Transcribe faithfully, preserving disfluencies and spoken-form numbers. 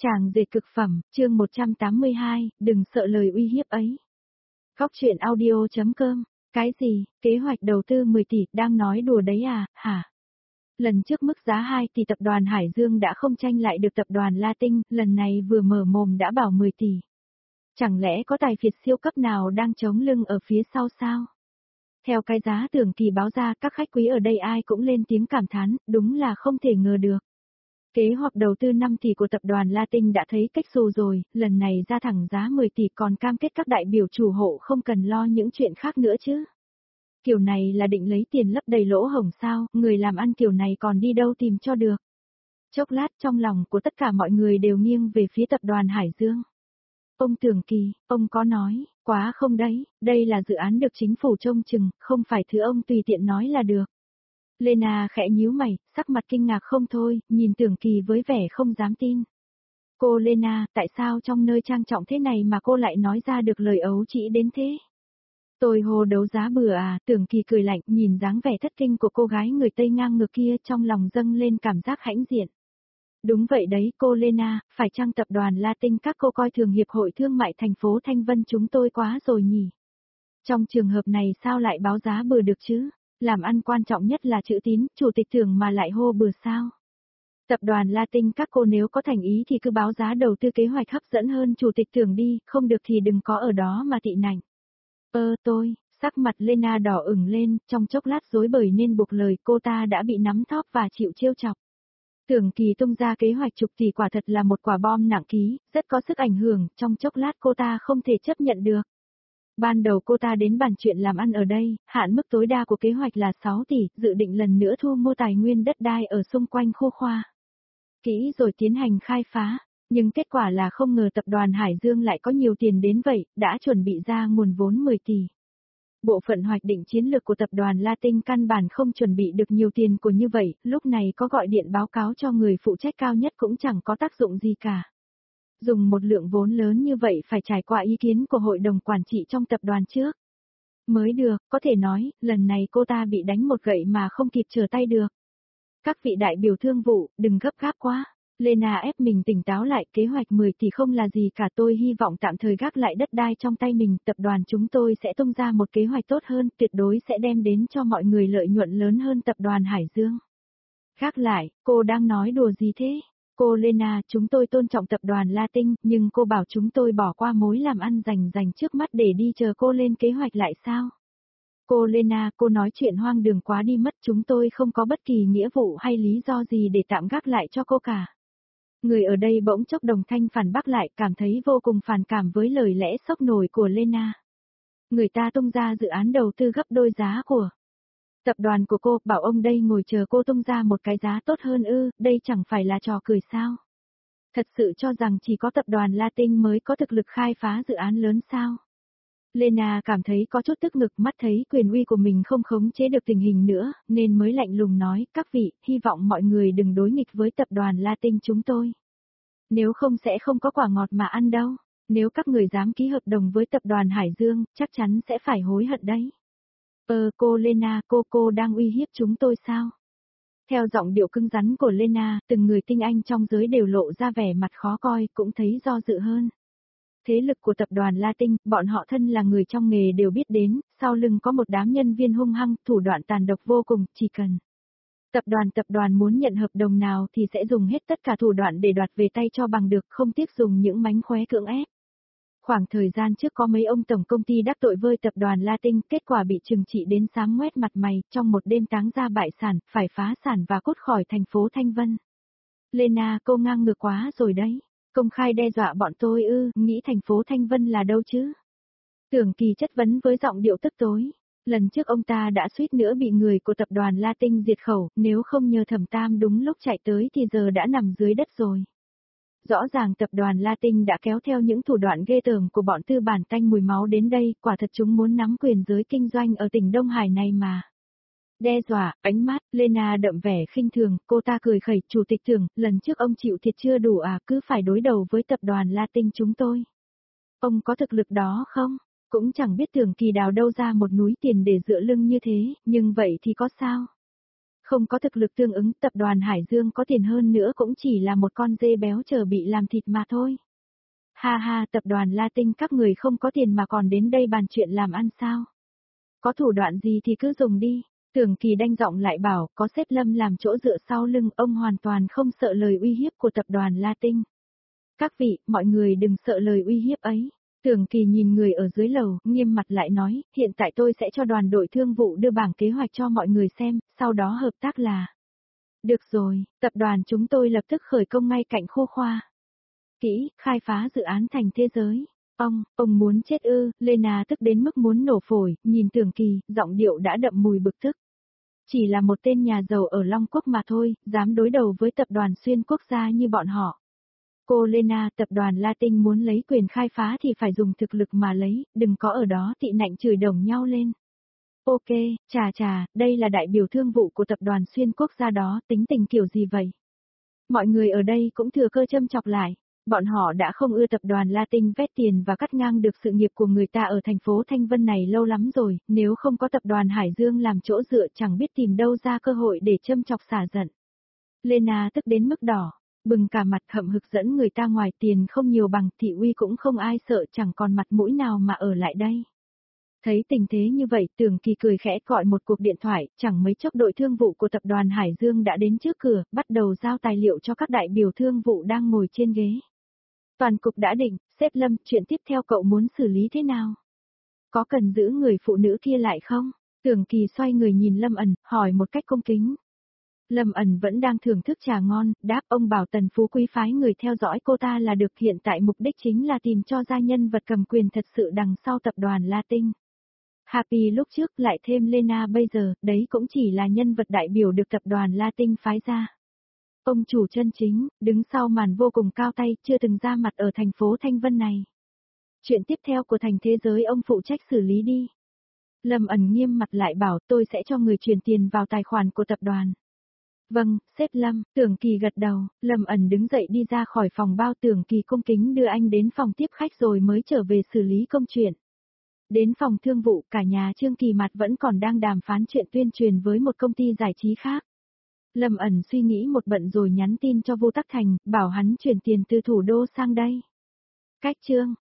Chàng dệt cực phẩm, chương một trăm tám mươi hai, đừng sợ lời uy hiếp ấy. Góc truyện audio.com, cái gì, kế hoạch đầu tư mười tỷ, đang nói đùa đấy à, hả? Lần trước mức giá hai tỷ tập đoàn Hải Dương đã không tranh lại được tập đoàn La Tinh, lần này vừa mở mồm đã bảo mười tỷ. Chẳng lẽ có tài phiệt siêu cấp nào đang chống lưng ở phía sau sao? Theo cái giá Tưởng Kỳ báo ra, các khách quý ở đây ai cũng lên tiếng cảm thán, đúng là không thể ngờ được. Kế hoạch đầu tư năm tỷ của tập đoàn La Tinh đã thấy cách xù rồi, lần này ra thẳng giá mười tỷ còn cam kết các đại biểu chủ hộ không cần lo những chuyện khác nữa chứ. Kiểu này là định lấy tiền lấp đầy lỗ hổng sao, người làm ăn kiểu này còn đi đâu tìm cho được. Chốc lát trong lòng của tất cả mọi người đều nghiêng về phía tập đoàn Hải Dương. Ông Tưởng Kỳ, ông có nói, quá không đấy, đây là dự án được chính phủ trông chừng, không phải thứ ông tùy tiện nói là được. Lena khẽ nhíu mày, sắc mặt kinh ngạc không thôi, nhìn Tưởng Kỳ với vẻ không dám tin. Cô Lena, tại sao trong nơi trang trọng thế này mà cô lại nói ra được lời ấu trĩ đến thế? Tôi hồ đấu giá bừa à, Tưởng Kỳ cười lạnh, nhìn dáng vẻ thất kinh của cô gái người Tây ngang ngược kia trong lòng dâng lên cảm giác hãnh diện. Đúng vậy đấy cô Lena, phải chăng tập đoàn La Tinh các cô coi thường Hiệp hội Thương mại thành phố Thanh Vân chúng tôi quá rồi nhỉ? Trong trường hợp này sao lại báo giá bừa được chứ? Làm ăn quan trọng nhất là chữ tín, chủ tịch Tưởng mà lại hô bừa sao? Tập đoàn La Tinh các cô nếu có thành ý thì cứ báo giá đầu tư kế hoạch hấp dẫn hơn chủ tịch Tưởng đi, không được thì đừng có ở đó mà tị nạnh. Ơ tôi, sắc mặt Lena đỏ ửng lên, trong chốc lát rối bời nên buộc lời cô ta đã bị nắm thóp và chịu trêu chọc. Tưởng Kỳ tung ra kế hoạch chục tỷ quả thật là một quả bom nặng ký, rất có sức ảnh hưởng, trong chốc lát cô ta không thể chấp nhận được. Ban đầu cô ta đến bàn chuyện làm ăn ở đây, hạn mức tối đa của kế hoạch là sáu tỷ, dự định lần nữa thu mua tài nguyên đất đai ở xung quanh khu khoa. Kỹ rồi tiến hành khai phá, nhưng kết quả là không ngờ tập đoàn Hải Dương lại có nhiều tiền đến vậy, đã chuẩn bị ra nguồn vốn mười tỷ. Bộ phận hoạch định chiến lược của tập đoàn La Tinh căn bản không chuẩn bị được nhiều tiền của như vậy, lúc này có gọi điện báo cáo cho người phụ trách cao nhất cũng chẳng có tác dụng gì cả. Dùng một lượng vốn lớn như vậy phải trải qua ý kiến của hội đồng quản trị trong tập đoàn trước. Mới được, có thể nói, lần này cô ta bị đánh một gậy mà không kịp trở tay được. Các vị đại biểu thương vụ, đừng gấp gáp quá. Lena ép mình tỉnh táo lại, kế hoạch mười tỷ không là gì cả, tôi hy vọng tạm thời gác lại đất đai trong tay mình, tập đoàn chúng tôi sẽ tung ra một kế hoạch tốt hơn, tuyệt đối sẽ đem đến cho mọi người lợi nhuận lớn hơn tập đoàn Hải Dương. Gác lại, cô đang nói đùa gì thế? Cô Lena, chúng tôi tôn trọng tập đoàn La Tinh, nhưng cô bảo chúng tôi bỏ qua mối làm ăn rành rành trước mắt để đi chờ cô lên kế hoạch lại sao? Cô Lena, cô nói chuyện hoang đường quá đi mất, chúng tôi không có bất kỳ nghĩa vụ hay lý do gì để tạm gác lại cho cô cả. Người ở đây bỗng chốc đồng thanh phản bác lại, cảm thấy vô cùng phản cảm với lời lẽ sốc nổi của Lena. Người ta tung ra dự án đầu tư gấp đôi giá của tập đoàn của cô, bảo ông đây ngồi chờ cô tung ra một cái giá tốt hơn ư, đây chẳng phải là trò cười sao? Thật sự cho rằng chỉ có tập đoàn La Tinh mới có thực lực khai phá dự án lớn sao? Lena cảm thấy có chút tức ngực, mắt thấy quyền uy của mình không khống chế được tình hình nữa, nên mới lạnh lùng nói, các vị, hy vọng mọi người đừng đối nghịch với tập đoàn La Tinh chúng tôi. Nếu không sẽ không có quả ngọt mà ăn đâu, nếu các người dám ký hợp đồng với tập đoàn Hải Dương, chắc chắn sẽ phải hối hận đấy. Ờ cô Lena, cô cô đang uy hiếp chúng tôi sao? Theo giọng điệu cứng rắn của Lena, từng người tinh anh trong giới đều lộ ra vẻ mặt khó coi, cũng thấy do dự hơn. Thế lực của tập đoàn La Tinh, bọn họ thân là người trong nghề đều biết đến, sau lưng có một đám nhân viên hung hăng, thủ đoạn tàn độc vô cùng, chỉ cần tập đoàn tập đoàn muốn nhận hợp đồng nào thì sẽ dùng hết tất cả thủ đoạn để đoạt về tay cho bằng được, không tiếc dùng những mánh khóe cưỡng ép. Khoảng thời gian trước có mấy ông tổng công ty đắc tội với tập đoàn La Tinh, kết quả bị trừng trị đến xám ngoét mặt mày, trong một đêm táng ra bại sản, phải phá sản và cút khỏi thành phố Thanh Vân. Lena, cô ngang ngược quá rồi đấy. Công khai đe dọa bọn tôi ư, nghĩ thành phố Thanh Vân là đâu chứ? Tưởng Kỳ chất vấn với giọng điệu tức tối. Lần trước ông ta đã suýt nữa bị người của tập đoàn La Tinh diệt khẩu, nếu không nhờ Thẩm Tam đúng lúc chạy tới thì giờ đã nằm dưới đất rồi. Rõ ràng tập đoàn La Tinh đã kéo theo những thủ đoạn ghê tởm của bọn tư bản tanh mùi máu đến đây, quả thật chúng muốn nắm quyền giới kinh doanh ở tỉnh Đông Hải này mà. Đe dọa, ánh mắt, Lena đậm vẻ khinh thường, cô ta cười khẩy, chủ tịch Tưởng, lần trước ông chịu thiệt chưa đủ à, cứ phải đối đầu với tập đoàn La Tinh chúng tôi. Ông có thực lực đó không? Cũng chẳng biết Tưởng Kỳ đào đâu ra một núi tiền để dựa lưng như thế, nhưng vậy thì có sao? không có thực lực tương ứng, tập đoàn Hải Dương có tiền hơn nữa cũng chỉ là một con dê béo chờ bị làm thịt mà thôi. Ha ha, tập đoàn La Tinh các người không có tiền mà còn đến đây bàn chuyện làm ăn sao? Có thủ đoạn gì thì cứ dùng đi. Tưởng Kỳ đanh giọng lại bảo, có sếp Lâm làm chỗ dựa sau lưng, ông hoàn toàn không sợ lời uy hiếp của tập đoàn La Tinh. Các vị, mọi người đừng sợ lời uy hiếp ấy. Tưởng Kỳ nhìn người ở dưới lầu, nghiêm mặt lại nói, hiện tại tôi sẽ cho đoàn đội thương vụ đưa bảng kế hoạch cho mọi người xem, sau đó hợp tác là. Được rồi, tập đoàn chúng tôi lập tức khởi công ngay cạnh khu khoa. Kỹ, khai phá dự án thành thế giới. Ông, ông muốn chết ư, Lena tức đến mức muốn nổ phổi, nhìn Tưởng Kỳ, giọng điệu đã đậm mùi bực tức. Chỉ là một tên nhà giàu ở Long Quốc mà thôi, dám đối đầu với tập đoàn xuyên quốc gia như bọn họ. Cô Lena, tập đoàn La Tinh muốn lấy quyền khai phá thì phải dùng thực lực mà lấy, đừng có ở đó tị nạnh chửi đồng nhau lên. Ok, chà chà, đây là đại biểu thương vụ của tập đoàn xuyên quốc gia đó, tính tình kiểu gì vậy? Mọi người ở đây cũng thừa cơ châm chọc lại. Bọn họ đã không ưa tập đoàn La Tinh vét tiền và cắt ngang được sự nghiệp của người ta ở thành phố Thanh Vân này lâu lắm rồi, nếu không có tập đoàn Hải Dương làm chỗ dựa chẳng biết tìm đâu ra cơ hội để châm chọc xả giận. Lena tức đến mức đỏ, bừng cả mặt hậm hực dẫn người ta ngoài tiền không nhiều bằng thị uy cũng không ai sợ chẳng còn mặt mũi nào mà ở lại đây. Thấy tình thế như vậy, Tưởng Kỳ cười khẽ gọi một cuộc điện thoại, chẳng mấy chốc đội thương vụ của tập đoàn Hải Dương đã đến trước cửa, bắt đầu giao tài liệu cho các đại biểu thương vụ đang ngồi trên ghế. Toàn cục đã định, sếp Lâm, chuyện tiếp theo cậu muốn xử lý thế nào? Có cần giữ người phụ nữ kia lại không? Tưởng Kỳ xoay người nhìn Lâm ẩn, hỏi một cách cung kính. Lâm ẩn vẫn đang thưởng thức trà ngon, đáp ông bảo Tần Phú Quý phái người theo dõi cô ta là được, hiện tại mục đích chính là tìm cho ra nhân vật cầm quyền thật sự đằng sau tập đoàn La Tinh. Happy lúc trước lại thêm Lena bây giờ, đấy cũng chỉ là nhân vật đại biểu được tập đoàn La Tinh phái ra. Ông chủ chân chính, đứng sau màn vô cùng cao tay, chưa từng ra mặt ở thành phố Thanh Vân này. Chuyện tiếp theo của thành thế giới ông phụ trách xử lý đi. Lâm ẩn nghiêm mặt lại bảo tôi sẽ cho người chuyển tiền vào tài khoản của tập đoàn. Vâng, sếp Lâm, Tưởng Kỳ gật đầu, Lâm ẩn đứng dậy đi ra khỏi phòng bao. Tưởng Kỳ cung kính đưa anh đến phòng tiếp khách rồi mới trở về xử lý công chuyện. Đến phòng thương vụ, cả nhà Trương Kỳ Mạt vẫn còn đang đàm phán chuyện tuyên truyền với một công ty giải trí khác. Lâm ẩn suy nghĩ một bận rồi nhắn tin cho Vu Tắc Thành, bảo hắn chuyển tiền từ thủ đô sang đây. Cách Trương